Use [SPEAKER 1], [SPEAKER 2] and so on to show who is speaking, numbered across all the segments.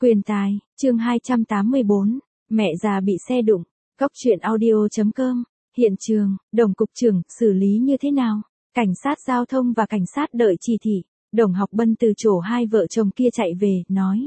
[SPEAKER 1] Quyền tài, chương 284, mẹ già bị xe đụng, Cóc truyện audio.com, hiện trường, Đồng cục trưởng, xử lý như thế nào? Cảnh sát giao thông và cảnh sát đợi chỉ thị, Đồng Học Bân từ chỗ hai vợ chồng kia chạy về, nói.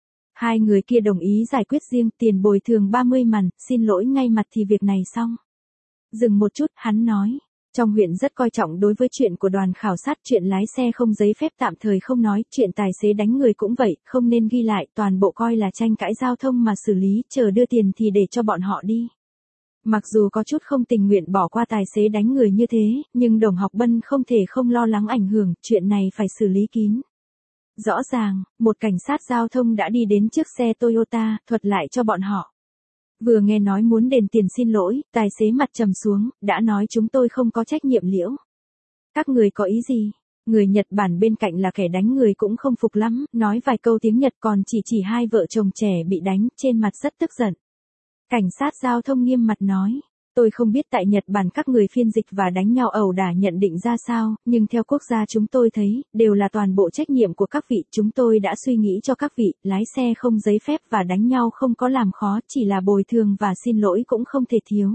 [SPEAKER 1] Hai người kia đồng ý giải quyết riêng, tiền bồi thường 30 mằn, xin lỗi ngay mặt thì việc này xong. Dừng một chút, hắn nói. Trong huyện rất coi trọng đối với chuyện của đoàn khảo sát, chuyện lái xe không giấy phép tạm thời không nói, chuyện tài xế đánh người cũng vậy, không nên ghi lại, toàn bộ coi là tranh cãi giao thông mà xử lý, chờ đưa tiền thì để cho bọn họ đi. Mặc dù có chút không tình nguyện bỏ qua tài xế đánh người như thế, nhưng Đồng Học Bân không thể không lo lắng ảnh hưởng, chuyện này phải xử lý kín. Rõ ràng, một cảnh sát giao thông đã đi đến trước xe Toyota, thuật lại cho bọn họ. Vừa nghe nói muốn đền tiền xin lỗi, tài xế mặt trầm xuống, đã nói chúng tôi không có trách nhiệm liễu. Các người có ý gì? Người Nhật Bản bên cạnh là kẻ đánh người cũng không phục lắm, nói vài câu tiếng Nhật còn chỉ hai vợ chồng trẻ bị đánh, trên mặt rất tức giận. Cảnh sát giao thông nghiêm mặt nói, tôi không biết tại Nhật Bản các người phiên dịch và đánh nhau ẩu đả nhận định ra sao, nhưng theo quốc gia chúng tôi thấy, đều là toàn bộ trách nhiệm của các vị, chúng tôi đã suy nghĩ cho các vị, lái xe không giấy phép và đánh nhau không có làm khó, chỉ là bồi thường và xin lỗi cũng không thể thiếu.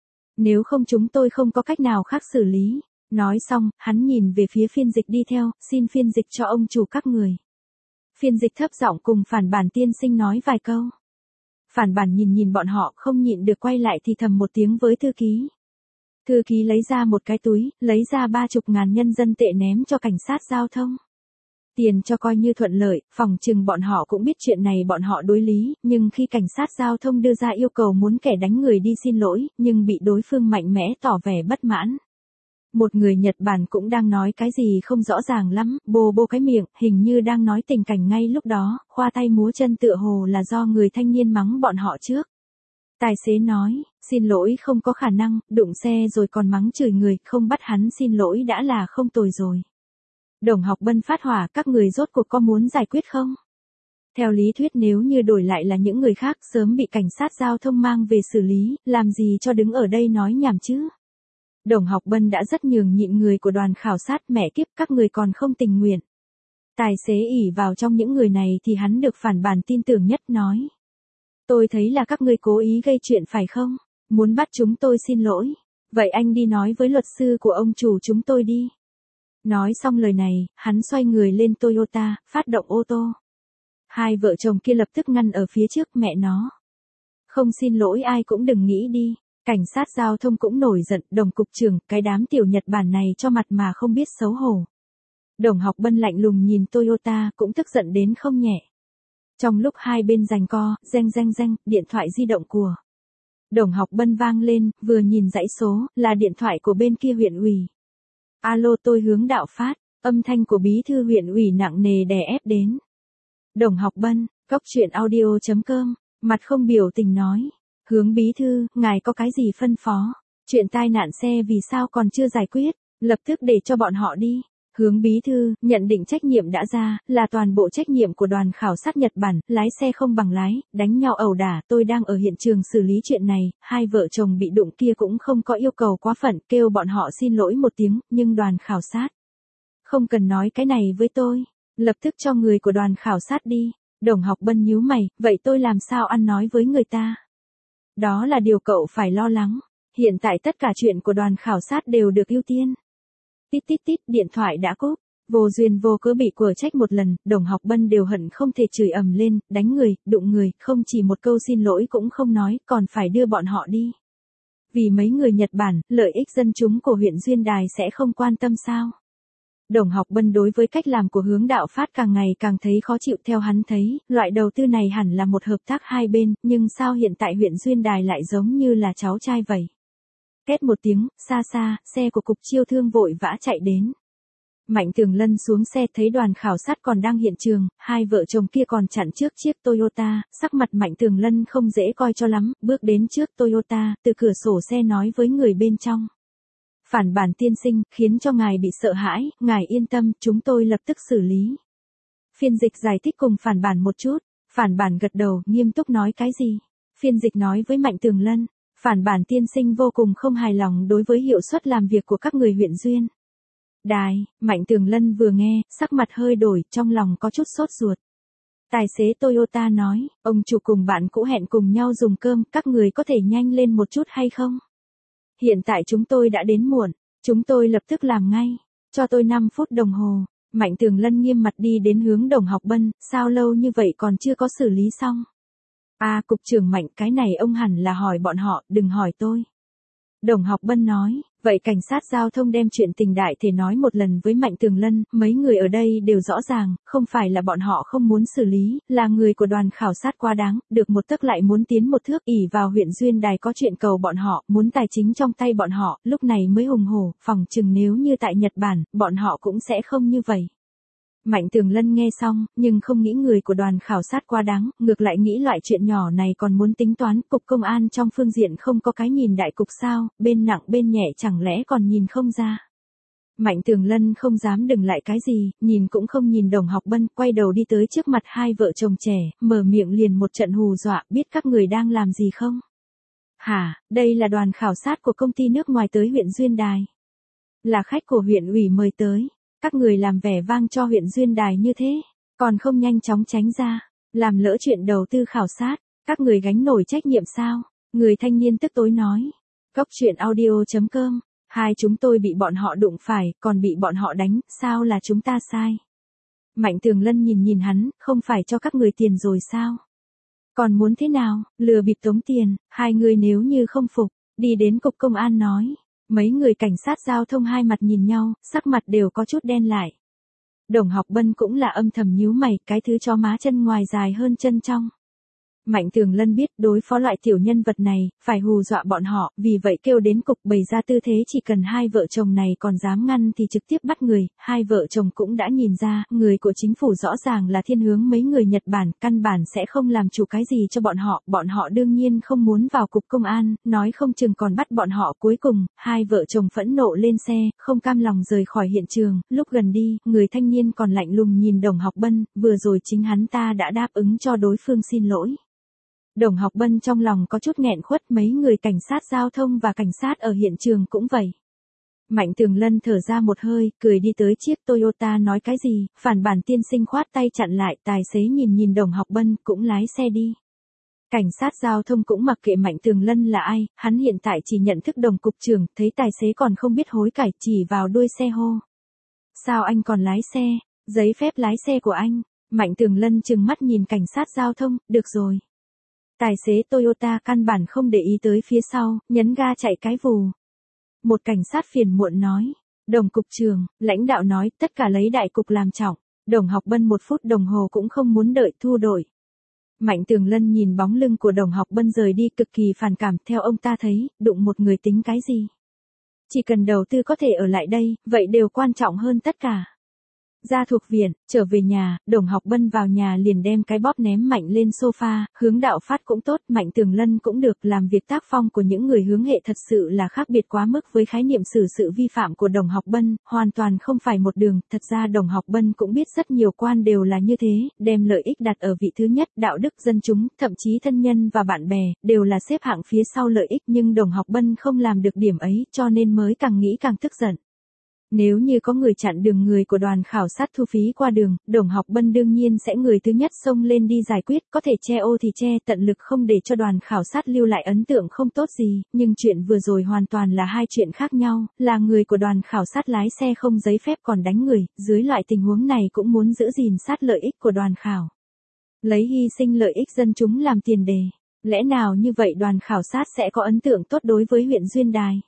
[SPEAKER 1] Nếu không chúng tôi không có cách nào khác xử lý. Nói xong, hắn nhìn về phía phiên dịch đi theo, xin phiên dịch cho ông chủ các người. Phiên dịch thấp giọng cùng phản bản tiên sinh nói vài câu. Phản bản nhìn bọn họ không nhịn được quay lại thì thầm một tiếng với thư ký. Thư ký lấy ra một cái túi, lấy ra 30.000 nhân dân tệ ném cho cảnh sát giao thông. Tiền cho coi như thuận lợi, phòng chừng bọn họ cũng biết chuyện này bọn họ đối lý, nhưng khi cảnh sát giao thông đưa ra yêu cầu muốn kẻ đánh người đi xin lỗi, nhưng bị đối phương mạnh mẽ tỏ vẻ bất mãn. Một người Nhật Bản cũng đang nói cái gì không rõ ràng lắm, bô cái miệng, hình như đang nói tình cảnh ngay lúc đó, khoa tay múa chân tựa hồ là do người thanh niên mắng bọn họ trước. Tài xế nói, xin lỗi không có khả năng, đụng xe rồi còn mắng chửi người, không bắt hắn xin lỗi đã là không tồi rồi. Đồng Học Bân phát hỏa, các người rốt cuộc có muốn giải quyết không? Theo lý thuyết nếu như đổi lại là những người khác sớm bị cảnh sát giao thông mang về xử lý, làm gì cho đứng ở đây nói nhảm chứ? Đồng Học Bân đã rất nhường nhịn người của đoàn khảo sát, mẹ kiếp các người còn không tình nguyện. Tài xế ỷ vào trong những người này thì hắn được phản bản tin tưởng nhất nói. Tôi thấy là các ngươi cố ý gây chuyện phải không? Muốn bắt chúng tôi xin lỗi. Vậy anh đi nói với luật sư của ông chủ chúng tôi đi. Nói xong lời này, hắn xoay người lên Toyota, phát động ô tô. Hai vợ chồng kia lập tức ngăn ở phía trước mẹ nó. Không xin lỗi ai cũng đừng nghĩ đi. Cảnh sát giao thông cũng nổi giận, Đồng cục trưởng, cái đám tiểu Nhật Bản này cho mặt mà không biết xấu hổ. Đồng Học Bân lạnh lùng nhìn Toyota cũng tức giận đến không nhẹ. Trong lúc hai bên giằng co, reng, điện thoại di động của Đồng Học Bân vang lên, vừa nhìn dãy số, là điện thoại của bên kia huyện ủy. Alo, tôi Hướng Đạo Phát, âm thanh của bí thư huyện ủy nặng nề đè ép đến. Đồng Học Bân, Cóc truyện audio.com, mặt không biểu tình nói. Hướng bí thư, ngài có cái gì phân phó? Chuyện tai nạn xe vì sao còn chưa giải quyết? Lập tức để cho bọn họ đi. Hướng bí thư, nhận định trách nhiệm đã ra, là toàn bộ trách nhiệm của đoàn khảo sát Nhật Bản, lái xe không bằng lái, đánh nhau ẩu đả, tôi đang ở hiện trường xử lý chuyện này, hai vợ chồng bị đụng kia cũng không có yêu cầu quá phận, kêu bọn họ xin lỗi một tiếng, nhưng đoàn khảo sát không cần nói cái này với tôi, lập tức cho người của đoàn khảo sát đi. Đồng Học Bân nhíu mày, vậy tôi làm sao ăn nói với người ta? Đó là điều cậu phải lo lắng. Hiện tại tất cả chuyện của đoàn khảo sát đều được ưu tiên. Tít, điện thoại đã cúp. Vô duyên vô cớ bị của trách một lần, Đồng Học Bân đều hận không thể chửi ầm lên, đánh người, đụng người, không chỉ một câu xin lỗi cũng không nói, còn phải đưa bọn họ đi. Vì mấy người Nhật Bản, lợi ích dân chúng của huyện Duyên Đài sẽ không quan tâm sao? Đồng Học Bân đối với cách làm của Hướng Đạo Phát càng ngày càng thấy khó chịu, theo hắn thấy, loại đầu tư này hẳn là một hợp tác hai bên, nhưng sao hiện tại huyện Duyên Đài lại giống như là cháu trai vậy? Két một tiếng, xa, xe của cục chiêu thương vội vã chạy đến. Mạnh Tường Lân xuống xe thấy đoàn khảo sát còn đang hiện trường, hai vợ chồng kia còn chặn trước chiếc Toyota, sắc mặt Mạnh Tường Lân không dễ coi cho lắm, bước đến trước Toyota, từ cửa sổ xe nói với người bên trong. Phản bản tiên sinh, khiến cho ngài bị sợ hãi, ngài yên tâm, chúng tôi lập tức xử lý. Phiên dịch giải thích cùng phản bản một chút, phản bản gật đầu, nghiêm túc nói cái gì? Phiên dịch nói với Mạnh Tường Lân, phản bản tiên sinh vô cùng không hài lòng đối với hiệu suất làm việc của các người huyện Duyên Đài. Mạnh Tường Lân vừa nghe, sắc mặt hơi đổi, trong lòng có chút sốt ruột. Tài xế Toyota nói, ông chủ cùng bạn cũ hẹn cùng nhau dùng cơm, các người có thể nhanh lên một chút hay không? Hiện tại chúng tôi đã đến muộn, chúng tôi lập tức làm ngay, cho tôi 5 phút đồng hồ. Mạnh Tường Lân nghiêm mặt đi đến hướng Đồng Học Bân, sao lâu như vậy còn chưa có xử lý xong? À, cục trưởng Mạnh, cái này ông hẳn là hỏi bọn họ, đừng hỏi tôi. Đồng Học Bân nói, vậy cảnh sát giao thông đem chuyện tình đại thể nói một lần với Mạnh Tường Lân, mấy người ở đây đều rõ ràng, không phải là bọn họ không muốn xử lý, là người của đoàn khảo sát quá đáng, được một tấc lại muốn tiến một thước, ỷ vào huyện Duyên Đài có chuyện cầu bọn họ, muốn tài chính trong tay bọn họ, lúc này mới hùng hổ, phòng chừng nếu như tại Nhật Bản, bọn họ cũng sẽ không như vậy. Mạnh Tường Lân nghe xong, nhưng không nghĩ người của đoàn khảo sát quá đáng, ngược lại nghĩ loại chuyện nhỏ này còn muốn tính toán, cục công an trong phương diện không có cái nhìn đại cục sao, bên nặng bên nhẹ chẳng lẽ còn nhìn không ra. Mạnh Tường Lân không dám đừng lại cái gì, nhìn cũng không nhìn Đồng Học Bân, quay đầu đi tới trước mặt hai vợ chồng trẻ, mở miệng liền một trận hù dọa, biết các người đang làm gì không? Hả, đây là đoàn khảo sát của công ty nước ngoài tới huyện Duyên Đài. Là khách của huyện ủy mời tới. Các người làm vẻ vang cho huyện Duyên Đài như thế, còn không nhanh chóng tránh ra, làm lỡ chuyện đầu tư khảo sát, các người gánh nổi trách nhiệm sao? Người thanh niên tức tối nói. Cốc truyện audio.com, hai chúng tôi bị bọn họ đụng phải, còn bị bọn họ đánh, sao là chúng ta sai? Mạnh Tường Lân nhìn hắn, không phải cho các người tiền rồi sao? Còn muốn thế nào, lừa bịp tống tiền, hai người nếu như không phục, đi đến cục công an nói. Mấy người cảnh sát giao thông hai mặt nhìn nhau, sắc mặt đều có chút đen lại. Đồng Học Bân cũng là âm thầm nhíu mày, cái thứ chó má chân ngoài dài hơn chân trong. Mạnh Tường Lân biết đối phó loại tiểu nhân vật này, phải hù dọa bọn họ, vì vậy kêu đến cục bày ra tư thế chỉ cần hai vợ chồng này còn dám ngăn thì trực tiếp bắt người, hai vợ chồng cũng đã nhìn ra, người của chính phủ rõ ràng là thiên hướng mấy người Nhật Bản, căn bản sẽ không làm chủ cái gì cho bọn họ đương nhiên không muốn vào cục công an, nói không chừng còn bắt bọn họ cuối cùng, hai vợ chồng phẫn nộ lên xe, không cam lòng rời khỏi hiện trường, lúc gần đi, người thanh niên còn lạnh lùng nhìn Đồng Học Bân, vừa rồi chính hắn ta đã đáp ứng cho đối phương xin lỗi. Đồng Học Bân trong lòng có chút nghẹn khuất, mấy người cảnh sát giao thông và cảnh sát ở hiện trường cũng vậy. Mạnh Tường Lân thở ra một hơi, cười đi tới chiếc Toyota nói cái gì, phản bản tiên sinh khoát tay chặn lại, tài xế nhìn Đồng Học Bân cũng lái xe đi. Cảnh sát giao thông cũng mặc kệ Mạnh Tường Lân là ai, hắn hiện tại chỉ nhận thức Đồng cục trưởng, thấy tài xế còn không biết hối cải, chỉ vào đuôi xe hô. Sao anh còn lái xe, giấy phép lái xe của anh? Mạnh Tường Lân trừng mắt nhìn cảnh sát giao thông, được rồi. Tài xế Toyota căn bản không để ý tới phía sau, nhấn ga chạy cái vù. Một cảnh sát phiền muộn nói, Đồng cục trưởng, lãnh đạo nói tất cả lấy đại cục làm trọng, Đồng Học Bân 1 phút đồng hồ cũng không muốn đợi thu đổi. Mạnh Tường Lân nhìn bóng lưng của Đồng Học Bân rời đi cực kỳ phản cảm, theo ông ta thấy, đụng một người tính cái gì. Chỉ cần đầu tư có thể ở lại đây, vậy đều quan trọng hơn tất cả. Ra thuộc viện, trở về nhà, Đồng Học Bân vào nhà liền đem cái bóp ném mạnh lên sofa, hướng đạo phát cũng tốt, Mạnh Tường Lân cũng được, làm việc tác phong của những người hướng hệ thật sự là khác biệt quá mức với khái niệm xử sự vi phạm của Đồng Học Bân, hoàn toàn không phải một đường, thật ra Đồng Học Bân cũng biết rất nhiều quan đều là như thế, đem lợi ích đặt ở vị thứ nhất, đạo đức dân chúng, thậm chí thân nhân và bạn bè, đều là xếp hạng phía sau lợi ích, nhưng Đồng Học Bân không làm được điểm ấy, cho nên mới càng nghĩ càng tức giận. Nếu như có người chặn đường người của đoàn khảo sát thu phí qua đường, Đồng Học Bân đương nhiên sẽ người thứ nhất xông lên đi giải quyết, có thể che ô thì che, tận lực không để cho đoàn khảo sát lưu lại ấn tượng không tốt gì, nhưng chuyện vừa rồi hoàn toàn là hai chuyện khác nhau, là người của đoàn khảo sát lái xe không giấy phép còn đánh người, dưới loại tình huống này cũng muốn giữ gìn sát lợi ích của đoàn khảo. Lấy hy sinh lợi ích dân chúng làm tiền đề, lẽ nào như vậy đoàn khảo sát sẽ có ấn tượng tốt đối với huyện Duyên Đài?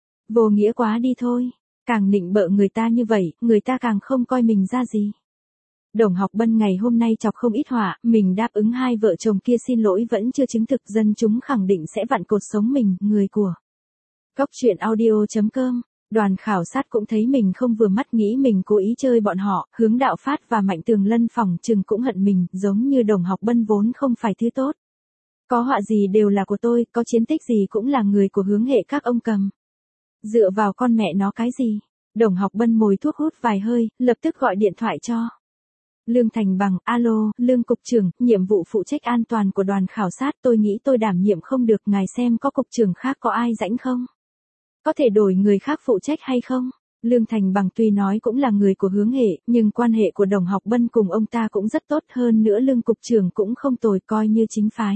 [SPEAKER 1] Vô nghĩa quá đi thôi. Càng nịnh bợ người ta như vậy, người ta càng không coi mình ra gì. Đồng Học Bân ngày hôm nay chọc không ít họa, mình đáp ứng hai vợ chồng kia xin lỗi vẫn chưa chứng thực, dân chúng khẳng định sẽ vặn cột sống mình, người của. Cốc truyện audio.com, đoàn khảo sát cũng thấy mình không vừa mắt, nghĩ mình cố ý chơi bọn họ, hướng đạo phát và Mạnh Tường Lân phòng chừng cũng hận mình, giống như Đồng Học Bân vốn không phải thứ tốt. Có họa gì đều là của tôi, có chiến tích gì cũng là người của hướng hệ các ông cầm. Dựa vào con mẹ nó cái gì? Đồng Học Bân mồi thuốc hút vài hơi, lập tức gọi điện thoại cho Lương Thành Bằng, alo, Lương cục trưởng, nhiệm vụ phụ trách an toàn của đoàn khảo sát, tôi nghĩ tôi đảm nhiệm không được, ngài xem có cục trưởng khác có ai rảnh không? Có thể đổi người khác phụ trách hay không? Lương Thành Bằng tuy nói cũng là người của Hướng Hệ, nhưng quan hệ của Đồng Học Bân cùng ông ta cũng rất tốt, hơn nữa Lương cục trưởng cũng không tồi, coi như chính phái.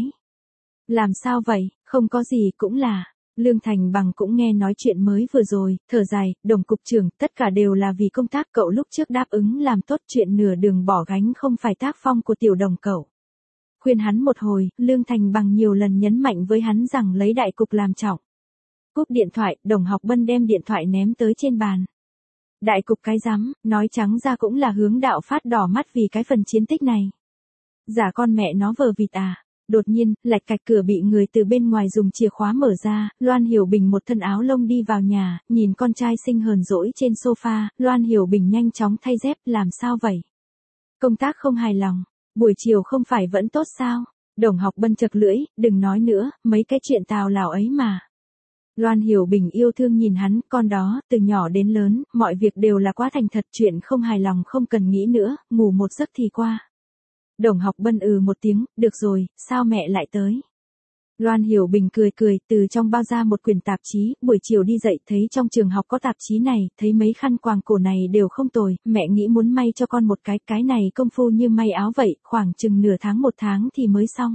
[SPEAKER 1] Làm sao vậy, không có gì cũng là. Lương Thành Bằng cũng nghe nói chuyện mới vừa rồi, thở dài, Đồng cục trưởng, tất cả đều là vì công tác cậu lúc trước đáp ứng làm tốt chuyện nửa đường bỏ gánh không phải tác phong của tiểu Đồng cậu. Khuyên hắn một hồi, Lương Thành Bằng nhiều lần nhấn mạnh với hắn rằng lấy đại cục làm trọng. Cúp điện thoại, Đồng Học Bân đem điện thoại ném tới trên bàn. Đại cục cái rắm, nói trắng ra cũng là Hướng Đạo Phát đỏ mắt vì cái phần chiến tích này. Giả con mẹ nó vờ vịt à. Đột nhiên, lạch cạch cửa bị người từ bên ngoài dùng chìa khóa mở ra, Loan Hiểu Bình một thân áo lông đi vào nhà, nhìn con trai xinh hờn dỗi trên sofa, Loan Hiểu Bình nhanh chóng thay dép, làm sao vậy? Công tác không hài lòng, buổi chiều không phải vẫn tốt sao? Đồng Học Bân chật lưỡi, đừng nói nữa, mấy cái chuyện tào lào ấy mà. Loan Hiểu Bình yêu thương nhìn hắn, con đó, từ nhỏ đến lớn, mọi việc đều là quá thành thật, chuyện không hài lòng không cần nghĩ nữa, ngủ một giấc thì qua. Đồng Học Bân một tiếng, được rồi, sao mẹ lại tới? Loan Hiểu Bình cười cười, từ trong bao ra một quyển tạp chí, buổi chiều đi dậy thấy trong trường học có tạp chí này, thấy mấy khăn quàng cổ này đều không tồi, mẹ nghĩ muốn may cho con một cái này công phu như may áo vậy, khoảng chừng nửa tháng một tháng thì mới xong.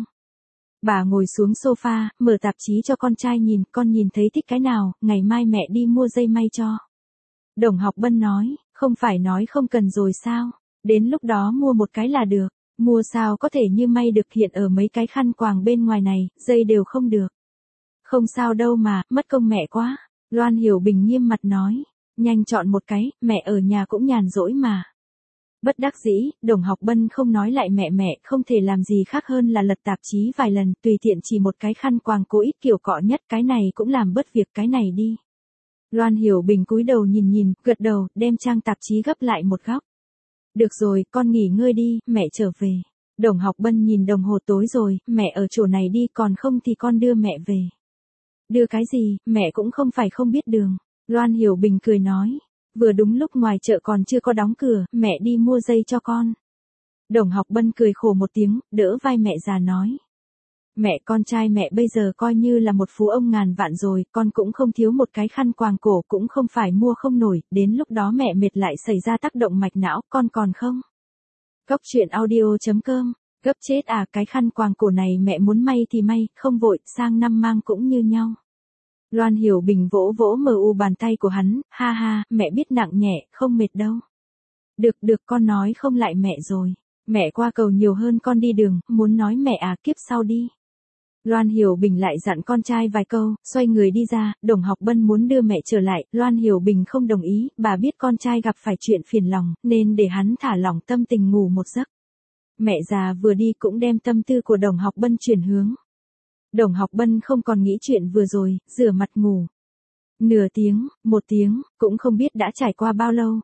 [SPEAKER 1] Bà ngồi xuống sofa, mở tạp chí cho con trai nhìn, con nhìn thấy thích cái nào, ngày mai mẹ đi mua dây may cho. Đồng Học Bân nói, không phải nói không cần rồi sao, đến lúc đó mua một cái là được. Mua sao có thể như may được, hiện ở mấy cái khăn quàng bên ngoài này, dây đều không được. Không sao đâu mà, mất công mẹ quá. Loan Hiểu Bình nghiêm mặt nói, nhanh chọn một cái, mẹ ở nhà cũng nhàn rỗi mà. Bất đắc dĩ, Đồng Học Bân không nói lại mẹ không thể làm gì khác hơn là lật tạp chí vài lần, tùy tiện chỉ một cái khăn quàng cố ít kiểu cọ nhất, cái này cũng làm bớt việc cái này đi. Loan Hiểu Bình cúi đầu nhìn, gật đầu, đem trang tạp chí gấp lại một góc. Được rồi, con nghỉ ngơi đi, mẹ trở về. Đồng Học Bân nhìn đồng hồ, tối rồi, mẹ ở chỗ này đi, còn không thì con đưa mẹ về. Đưa cái gì, mẹ cũng không phải không biết đường. Loan Hiểu Bình cười nói, vừa đúng lúc ngoài chợ còn chưa có đóng cửa, mẹ đi mua dây cho con. Đồng Học Bân cười khổ một tiếng, đỡ vai mẹ già nói. Mẹ, con trai mẹ bây giờ coi như là một phú ông ngàn vạn rồi, con cũng không thiếu một cái khăn quàng cổ, cũng không phải mua không nổi, đến lúc đó mẹ mệt lại xảy ra tác động mạch não, con còn không? Cốc truyện audio.com, gấp chết à, cái khăn quàng cổ này mẹ muốn may thì may, không vội, sang năm mang cũng như nhau. Loan Hiểu Bình vỗ bàn tay của hắn, ha ha, mẹ biết nặng nhẹ, không mệt đâu. Được, con nói không lại mẹ rồi. Mẹ qua cầu nhiều hơn con đi đường, muốn nói mẹ à, kiếp sau đi. Loan Hiểu Bình lại dặn con trai vài câu, xoay người đi ra, Đồng Học Bân muốn đưa mẹ trở lại, Loan Hiểu Bình không đồng ý, bà biết con trai gặp phải chuyện phiền lòng, nên để hắn thả lỏng tâm tình ngủ một giấc. Mẹ già vừa đi cũng đem tâm tư của Đồng Học Bân chuyển hướng. Đồng Học Bân không còn nghĩ chuyện vừa rồi, rửa mặt ngủ. Nửa tiếng, một tiếng, cũng không biết đã trải qua bao lâu,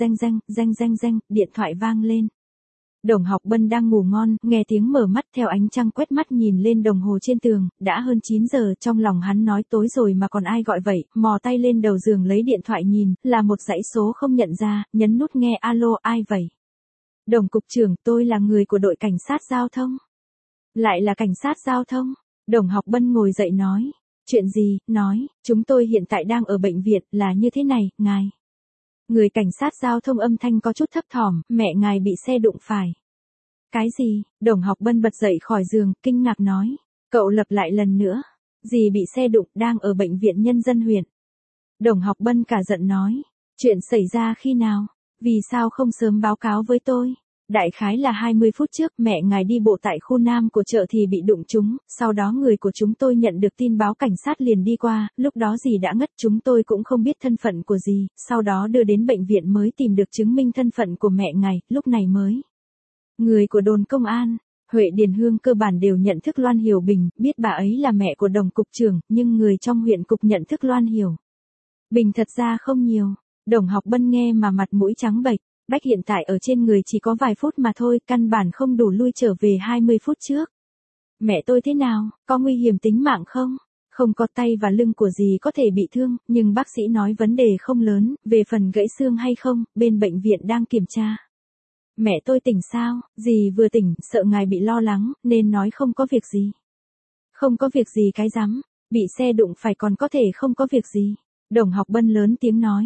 [SPEAKER 1] reng, điện thoại vang lên. Đồng Học Bân đang ngủ ngon, nghe tiếng mở mắt, theo ánh trăng quét mắt nhìn lên đồng hồ trên tường, đã hơn 9 giờ, trong lòng hắn nói tối rồi mà còn ai gọi vậy, mò tay lên đầu giường lấy điện thoại nhìn, là một dãy số không nhận ra, nhấn nút nghe, alo, ai vậy? Đồng cục trưởng, tôi là người của đội cảnh sát giao thông. Lại là cảnh sát giao thông? Đồng Học Bân ngồi dậy nói, chuyện gì, nói, chúng tôi hiện tại đang ở bệnh viện, là như thế này, ngài. Người cảnh sát giao thông âm thanh có chút thấp thỏm, mẹ ngài bị xe đụng phải. Cái gì? Đồng Học Bân bật dậy khỏi giường, kinh ngạc nói. Cậu lặp lại lần nữa. Dì bị xe đụng, đang ở bệnh viện nhân dân huyện. Đồng Học Bân cả giận nói. Chuyện xảy ra khi nào? Vì sao không sớm báo cáo với tôi? Đại khái là 20 phút trước, mẹ ngài đi bộ tại khu Nam của chợ thì bị đụng trúng, sau đó người của chúng tôi nhận được tin báo cảnh sát liền đi qua, lúc đó dì đã ngất, chúng tôi cũng không biết thân phận của dì, sau đó đưa đến bệnh viện mới tìm được chứng minh thân phận của mẹ ngài, lúc này mới. Người của đồn công an, Huệ Điền Hương cơ bản đều nhận thức Loan Hiểu Bình, biết bà ấy là mẹ của Đồng cục trưởng, nhưng người trong huyện cục nhận thức Loan Hiểu Bình thật ra không nhiều. Đồng Học Bân nghe mà mặt mũi trắng bệch. Bách hiện tại ở trên người chỉ có vài phút mà thôi, căn bản không đủ lui trở về 20 phút trước. Mẹ tôi thế nào, có nguy hiểm tính mạng không? Không, có tay và lưng của dì có thể bị thương, nhưng bác sĩ nói vấn đề không lớn, về phần gãy xương hay không, bên bệnh viện đang kiểm tra. Mẹ tôi tỉnh sao, dì vừa tỉnh, sợ ngài bị lo lắng, nên nói không có việc gì. Không có việc gì cái rắm, bị xe đụng phải còn có thể không có việc gì. Đồng Học Bân lớn tiếng nói.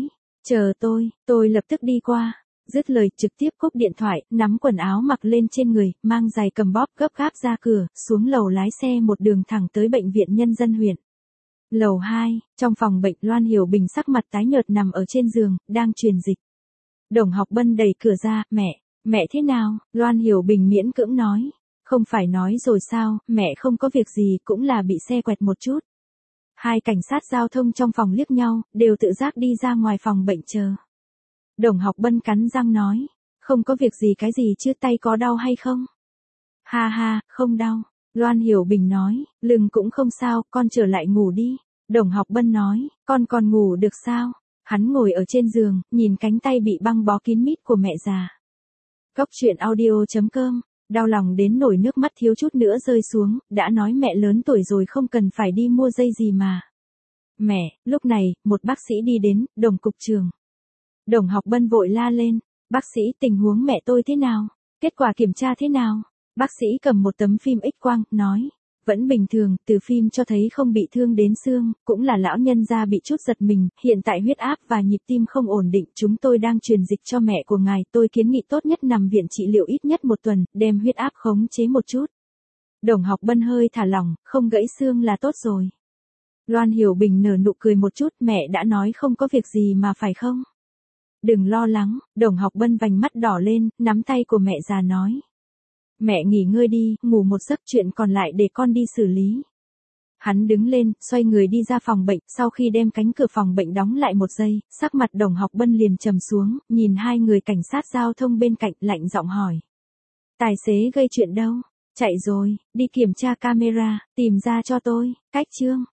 [SPEAKER 1] Chờ tôi lập tức đi qua. Dứt lời trực tiếp cúp điện thoại, nắm quần áo mặc lên trên người, mang giày cầm bóp gấp gáp ra cửa, xuống lầu lái xe một đường thẳng tới bệnh viện nhân dân huyện. Lầu 2, trong phòng bệnh Loan Hiểu Bình sắc mặt tái nhợt nằm ở trên giường, đang truyền dịch. Đồng Học Bân đẩy cửa ra, mẹ thế nào? Loan Hiểu Bình miễn cưỡng nói. Không phải nói rồi sao, mẹ không có việc gì, cũng là bị xe quẹt một chút. Hai cảnh sát giao thông trong phòng liếc nhau, đều tự giác đi ra ngoài phòng bệnh chờ. Đồng Học Bân cắn răng nói, không có việc gì cái gì chứ, tay có đau hay không? Ha ha, không đau. Loan Hiểu Bình nói, lưng cũng không sao, con trở lại ngủ đi. Đồng Học Bân nói, con còn ngủ được sao? Hắn ngồi ở trên giường, nhìn cánh tay bị băng bó kín mít của mẹ già. Cốc truyện audio.com, đau lòng đến nổi nước mắt thiếu chút nữa rơi xuống, đã nói mẹ lớn tuổi rồi không cần phải đi mua dây gì mà. Mẹ, lúc này, một bác sĩ đi đến, Đồng cục trưởng. Đồng Học Bân vội la lên, bác sĩ tình huống mẹ tôi thế nào? Kết quả kiểm tra thế nào? Bác sĩ cầm một tấm phim X-quang, nói. Vẫn bình thường, từ phim cho thấy không bị thương đến xương, cũng là lão nhân gia bị chút giật mình, hiện tại huyết áp và nhịp tim không ổn định, chúng tôi đang truyền dịch cho mẹ của ngài, tôi kiến nghị tốt nhất nằm viện trị liệu ít nhất một tuần, đem huyết áp khống chế một chút. Đồng Học Bân hơi thả lỏng, không gãy xương là tốt rồi. Loan Hiểu Bình nở nụ cười một chút, mẹ đã nói không có việc gì mà phải không? Đừng lo lắng, Đồng Học Bân vành mắt đỏ lên, nắm tay của mẹ già nói. Mẹ nghỉ ngơi đi, ngủ một giấc, chuyện còn lại để con đi xử lý. Hắn đứng lên, xoay người đi ra phòng bệnh, sau khi đem cánh cửa phòng bệnh đóng lại một giây, sắc mặt Đồng Học Bân liền trầm xuống, nhìn hai người cảnh sát giao thông bên cạnh, lạnh giọng hỏi. Tài xế gây chuyện đâu? Chạy rồi, đi kiểm tra camera, tìm ra cho tôi. Cách chương.